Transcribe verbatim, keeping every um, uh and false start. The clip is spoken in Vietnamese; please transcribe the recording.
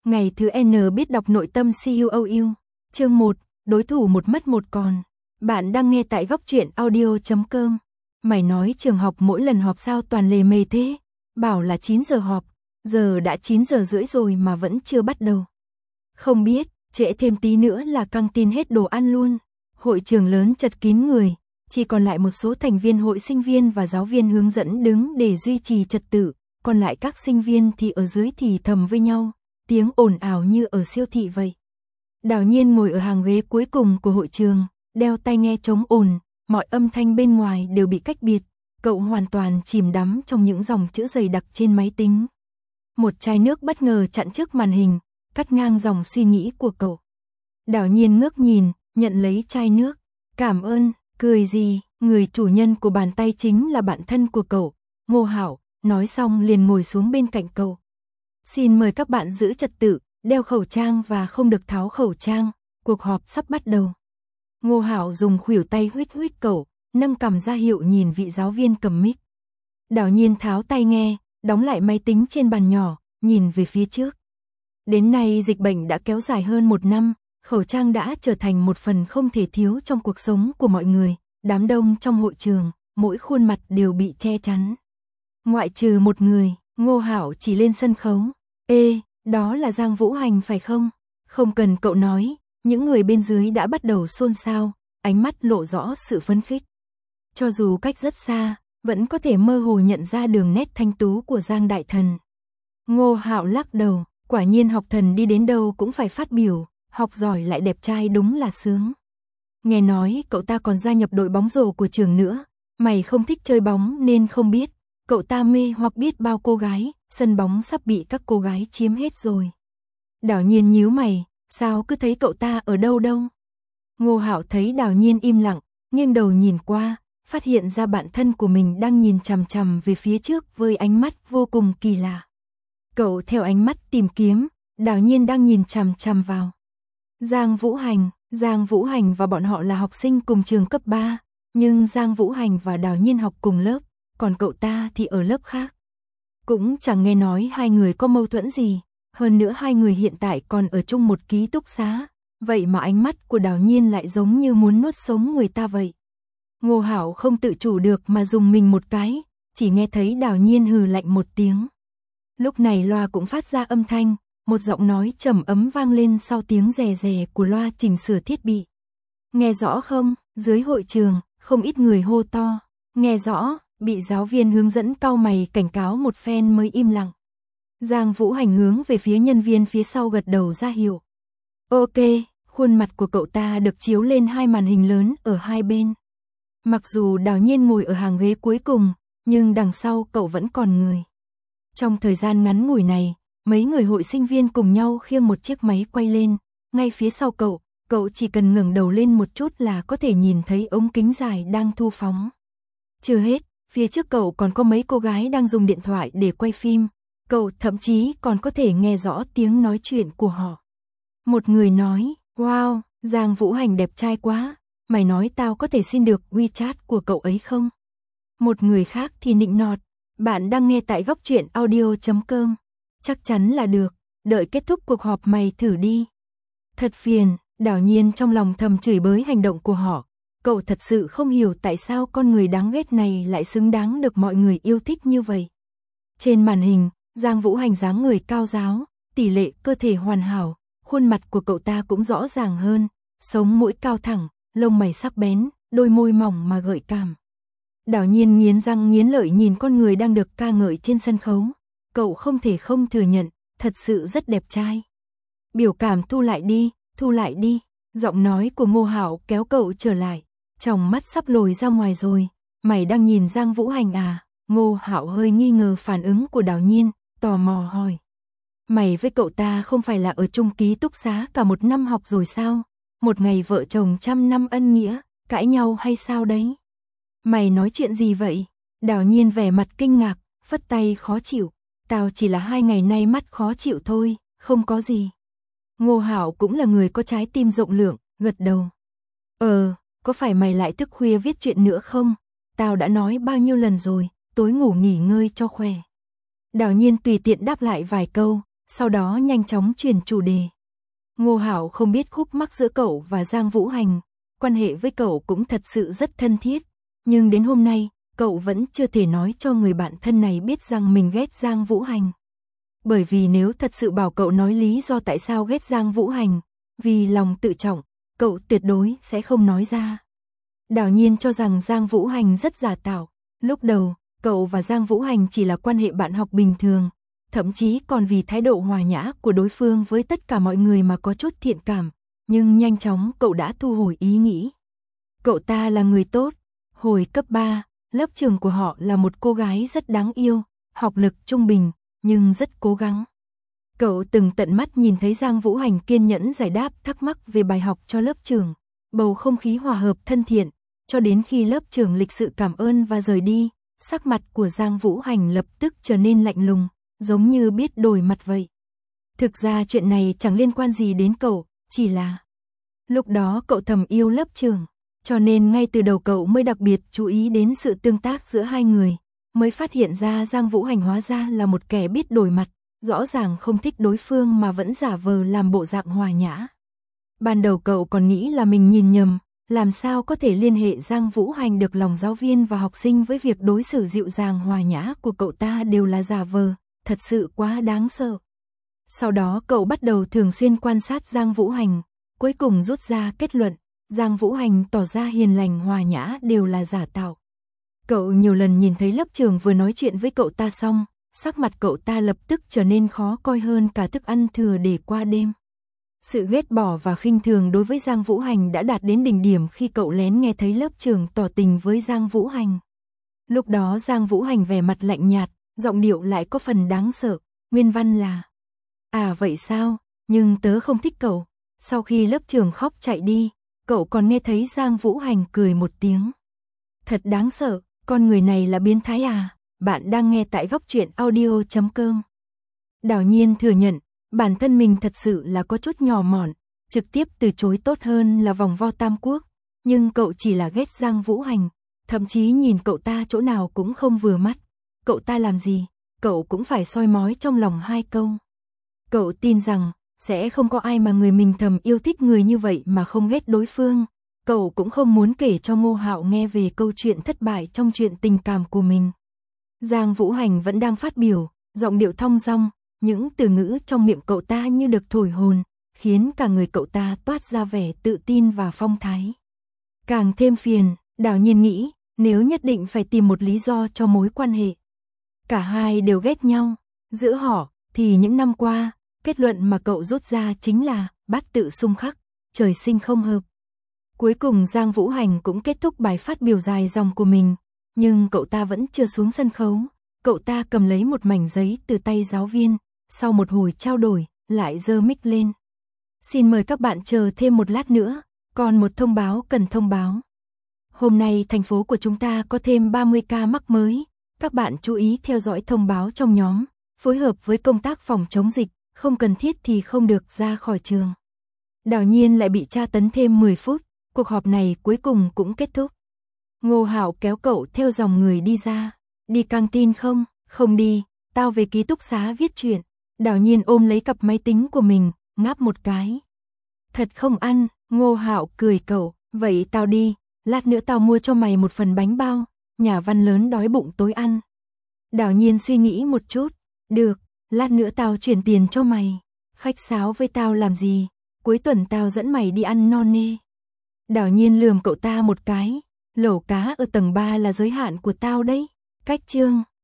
Ngày thứ N biết đọc nội tâm xê u o u. Chương một, đối thủ một mất một còn. Bạn đang nghe tại góc truyện audio chấm com. Mày nói trường học mỗi lần họp sao toàn lề mề thế? Bảo là chín giờ họp, giờ đã chín giờ rưỡi rồi mà vẫn chưa bắt đầu. Không biết, trễ thêm tí nữa là căng tin hết đồ ăn luôn. Hội trường lớn chật kín người, chỉ còn lại một số thành viên hội sinh viên và giáo viên hướng dẫn đứng để duy trì trật tự, còn lại các sinh viên thì ở dưới thì thầm với nhau, tiếng ồn ào như ở siêu thị vậy. Đào Nhiên ngồi ở hàng ghế cuối cùng của hội trường, đeo tai nghe chống ồn, mọi âm thanh bên ngoài đều bị cách biệt, cậu hoàn toàn chìm đắm trong những dòng chữ dày đặc trên máy tính. Một chai nước bất ngờ chặn trước màn hình, cắt ngang dòng suy nghĩ của cậu. Đào Nhiên ngước nhìn, nhận lấy chai nước. Cảm ơn, cười gì, người chủ nhân của bàn tay chính là bạn thân của cậu, Ngô Hảo, nói xong liền ngồi xuống bên cạnh cậu. Xin mời các bạn giữ trật tự, đeo khẩu trang và không được tháo khẩu trang, cuộc họp sắp bắt đầu. Ngô Hảo dùng khuỷu tay huých huých cậu, nâng cằm ra hiệu nhìn vị giáo viên cầm mic. Đào Nhiên tháo tai nghe, đóng lại máy tính trên bàn nhỏ, nhìn về phía trước. Đến nay dịch bệnh đã kéo dài hơn một năm, khẩu trang đã trở thành một phần không thể thiếu trong cuộc sống của mọi người. Đám đông trong hội trường, mỗi khuôn mặt đều bị che chắn. Ngoại trừ một người, Ngô Hảo chỉ lên sân khấu. Ê, đó là Giang Vũ Hành phải không? Không cần cậu nói, những người bên dưới đã bắt đầu xôn xao, ánh mắt lộ rõ sự phấn khích. Cho dù cách rất xa, vẫn có thể mơ hồ nhận ra đường nét thanh tú của Giang Đại Thần. Ngô Hạo lắc đầu, quả nhiên học thần đi đến đâu cũng phải phát biểu, học giỏi lại đẹp trai đúng là sướng. Nghe nói cậu ta còn gia nhập đội bóng rổ của trường nữa, mày không thích chơi bóng nên không biết, cậu ta mê hoặc biết bao cô gái, sân bóng sắp bị các cô gái chiếm hết rồi. Đào Nhiên nhíu mày, sao cứ thấy cậu ta ở đâu đâu? Ngô Hạo thấy Đào Nhiên im lặng, nghiêng đầu nhìn qua, phát hiện ra bạn thân của mình đang nhìn chằm chằm về phía trước với ánh mắt vô cùng kỳ lạ. Cậu theo ánh mắt tìm kiếm, Đào Nhiên đang nhìn chằm chằm vào. Giang Vũ Hành, Giang Vũ Hành và bọn họ là học sinh cùng trường cấp ba, nhưng Giang Vũ Hành và Đào Nhiên học cùng lớp, còn cậu ta thì ở lớp khác. Cũng chẳng nghe nói hai người có mâu thuẫn gì, hơn nữa hai người hiện tại còn ở chung một ký túc xá, vậy mà ánh mắt của Đào Nhiên lại giống như muốn nuốt sống người ta vậy. Ngô Hảo không tự chủ được mà dùng mình một cái, chỉ nghe thấy Đào Nhiên hừ lạnh một tiếng. Lúc này loa cũng phát ra âm thanh, một giọng nói trầm ấm vang lên sau tiếng rè rè của loa chỉnh sửa thiết bị. Nghe rõ không? Dưới hội trường, không ít người hô to. Nghe rõ, bị giáo viên hướng dẫn cau mày cảnh cáo một phen mới im lặng. Giang Vũ Hành hướng về phía nhân viên phía sau gật đầu ra hiệu. Ok, khuôn mặt của cậu ta được chiếu lên hai màn hình lớn ở hai bên. Mặc dù Đào Nhiên ngồi ở hàng ghế cuối cùng, nhưng đằng sau cậu vẫn còn người. Trong thời gian ngắn ngủi này, mấy người hội sinh viên cùng nhau khiêng một chiếc máy quay lên, ngay phía sau cậu, cậu chỉ cần ngẩng đầu lên một chút là có thể nhìn thấy ống kính dài đang thu phóng. Chưa hết, phía trước cậu còn có mấy cô gái đang dùng điện thoại để quay phim, cậu thậm chí còn có thể nghe rõ tiếng nói chuyện của họ. Một người nói, wow, Giang Vũ Hành đẹp trai quá, mày nói tao có thể xin được WeChat của cậu ấy không? Một người khác thì nịnh nọt, bạn đang nghe tại góc truyện audio chấm com. Chắc chắn là được, đợi kết thúc cuộc họp mày thử đi. Thật phiền, Đào Nhiên trong lòng thầm chửi bới hành động của họ. Cậu thật sự không hiểu tại sao con người đáng ghét này lại xứng đáng được mọi người yêu thích như vậy. Trên màn hình, Giang Vũ Hành dáng người cao ráo, tỷ lệ cơ thể hoàn hảo, khuôn mặt của cậu ta cũng rõ ràng hơn, sống mũi cao thẳng, lông mày sắc bén, đôi môi mỏng mà gợi cảm. Đào Nhiên nghiến răng nghiến lợi nhìn con người đang được ca ngợi trên sân khấu. Cậu không thể không thừa nhận, thật sự rất đẹp trai. Biểu cảm thu lại đi, thu lại đi. Giọng nói của Ngô Hạo kéo cậu trở lại. Tròng mắt sắp lồi ra ngoài rồi. Mày đang nhìn Giang Vũ Hành à? Ngô Hạo hơi nghi ngờ phản ứng của Đào Nhiên, tò mò hỏi. Mày với cậu ta không phải là ở chung ký túc xá cả một năm học rồi sao? Một ngày vợ chồng trăm năm ân nghĩa, cãi nhau hay sao đấy? Mày nói chuyện gì vậy? Đào Nhiên vẻ mặt kinh ngạc, phất tay khó chịu. Tao chỉ là hai ngày nay mắt khó chịu thôi, không có gì. Ngô Hạo cũng là người có trái tim rộng lượng, gật đầu. Ờ, có phải mày lại thức khuya viết chuyện nữa không? Tao đã nói bao nhiêu lần rồi, tối ngủ nghỉ ngơi cho khỏe. Đào Nhiên tùy tiện đáp lại vài câu, sau đó nhanh chóng chuyển chủ đề. Ngô Hạo không biết khúc mắc giữa cậu và Giang Vũ Hành, quan hệ với cậu cũng thật sự rất thân thiết, nhưng đến hôm nay, cậu vẫn chưa thể nói cho người bạn thân này biết rằng mình ghét Giang Vũ Hành. Bởi vì nếu thật sự bảo cậu nói lý do tại sao ghét Giang Vũ Hành, vì lòng tự trọng, cậu tuyệt đối sẽ không nói ra. Đào Nhiên cho rằng Giang Vũ Hành rất giả tạo. Lúc đầu, cậu và Giang Vũ Hành chỉ là quan hệ bạn học bình thường, thậm chí còn vì thái độ hòa nhã của đối phương với tất cả mọi người mà có chút thiện cảm, nhưng nhanh chóng cậu đã thu hồi ý nghĩ. Cậu ta là người tốt. Hồi cấp ba, lớp trưởng của họ là một cô gái rất đáng yêu, học lực trung bình, nhưng rất cố gắng. Cậu từng tận mắt nhìn thấy Giang Vũ Hành kiên nhẫn giải đáp thắc mắc về bài học cho lớp trưởng, bầu không khí hòa hợp thân thiện, cho đến khi lớp trưởng lịch sự cảm ơn và rời đi, sắc mặt của Giang Vũ Hành lập tức trở nên lạnh lùng, giống như biết đổi mặt vậy. Thực ra chuyện này chẳng liên quan gì đến cậu, chỉ là lúc đó cậu thầm yêu lớp trưởng, cho nên ngay từ đầu cậu mới đặc biệt chú ý đến sự tương tác giữa hai người, mới phát hiện ra Giang Vũ Hành hóa ra là một kẻ biết đổi mặt, rõ ràng không thích đối phương mà vẫn giả vờ làm bộ dạng hòa nhã. Ban đầu cậu còn nghĩ là mình nhìn nhầm, làm sao có thể liên hệ Giang Vũ Hành được lòng giáo viên và học sinh với việc đối xử dịu dàng hòa nhã của cậu ta đều là giả vờ, thật sự quá đáng sợ. Sau đó cậu bắt đầu thường xuyên quan sát Giang Vũ Hành, cuối cùng rút ra kết luận, Giang Vũ Hành tỏ ra hiền lành hòa nhã đều là giả tạo. Cậu nhiều lần nhìn thấy lớp trưởng vừa nói chuyện với cậu ta xong, sắc mặt cậu ta lập tức trở nên khó coi hơn cả thức ăn thừa để qua đêm. Sự ghét bỏ và khinh thường đối với Giang Vũ Hành đã đạt đến đỉnh điểm khi cậu lén nghe thấy lớp trưởng tỏ tình với Giang Vũ Hành. Lúc đó Giang Vũ Hành vẻ mặt lạnh nhạt, giọng điệu lại có phần đáng sợ, nguyên văn là: "À vậy sao, nhưng tớ không thích cậu." Sau khi lớp trưởng khóc chạy đi, cậu còn nghe thấy Giang Vũ Hành cười một tiếng. Thật đáng sợ, con người này là biến thái à? Bạn đang nghe tại góc truyện audio chấm com. Đào Nhiên thừa nhận, bản thân mình thật sự là có chút nhỏ mọn, trực tiếp từ chối tốt hơn là vòng vo tam quốc, nhưng cậu chỉ là ghét Giang Vũ Hành, thậm chí nhìn cậu ta chỗ nào cũng không vừa mắt. Cậu ta làm gì, cậu cũng phải soi mói trong lòng hai câu. Cậu tin rằng, sẽ không có ai mà người mình thầm yêu thích người như vậy mà không ghét đối phương. Cậu cũng không muốn kể cho Ngô Hạo nghe về câu chuyện thất bại trong chuyện tình cảm của mình. Giang Vũ Hành vẫn đang phát biểu, giọng điệu thong dong, những từ ngữ trong miệng cậu ta như được thổi hồn, khiến cả người cậu ta toát ra vẻ tự tin và phong thái. Càng thêm phiền, Đào Nhiên nghĩ, nếu nhất định phải tìm một lý do cho mối quan hệ. Cả hai đều ghét nhau, giữa họ, thì những năm qua, kết luận mà cậu rút ra chính là bát tự xung khắc, trời sinh không hợp. Cuối cùng Giang Vũ Hành cũng kết thúc bài phát biểu dài dòng của mình, nhưng cậu ta vẫn chưa xuống sân khấu. Cậu ta cầm lấy một mảnh giấy từ tay giáo viên, sau một hồi trao đổi, lại giơ mic lên. Xin mời các bạn chờ thêm một lát nữa, còn một thông báo cần thông báo. Hôm nay thành phố của chúng ta có thêm ba mươi ca mắc mới, các bạn chú ý theo dõi thông báo trong nhóm, phối hợp với công tác phòng chống dịch, không cần thiết thì không được ra khỏi trường. Đào Nhiên lại bị tra tấn thêm mười phút, cuộc họp này cuối cùng cũng kết thúc. Ngô Hạo kéo cậu theo dòng người đi ra. Đi căng tin không? Không đi, tao về ký túc xá viết truyện. Đào Nhiên ôm lấy cặp máy tính của mình, ngáp một cái. Thật không ăn, Ngô Hạo cười cậu, vậy tao đi, lát nữa tao mua cho mày một phần bánh bao, nhà văn lớn đói bụng tối ăn. Đào Nhiên suy nghĩ một chút, được, lát nữa tao chuyển tiền cho mày. Khách sáo với tao làm gì, cuối tuần tao dẫn mày đi ăn no nê. Đào Nhiên lườm cậu ta một cái, lẩu cá ở tầng ba là giới hạn của tao đấy. Cách chương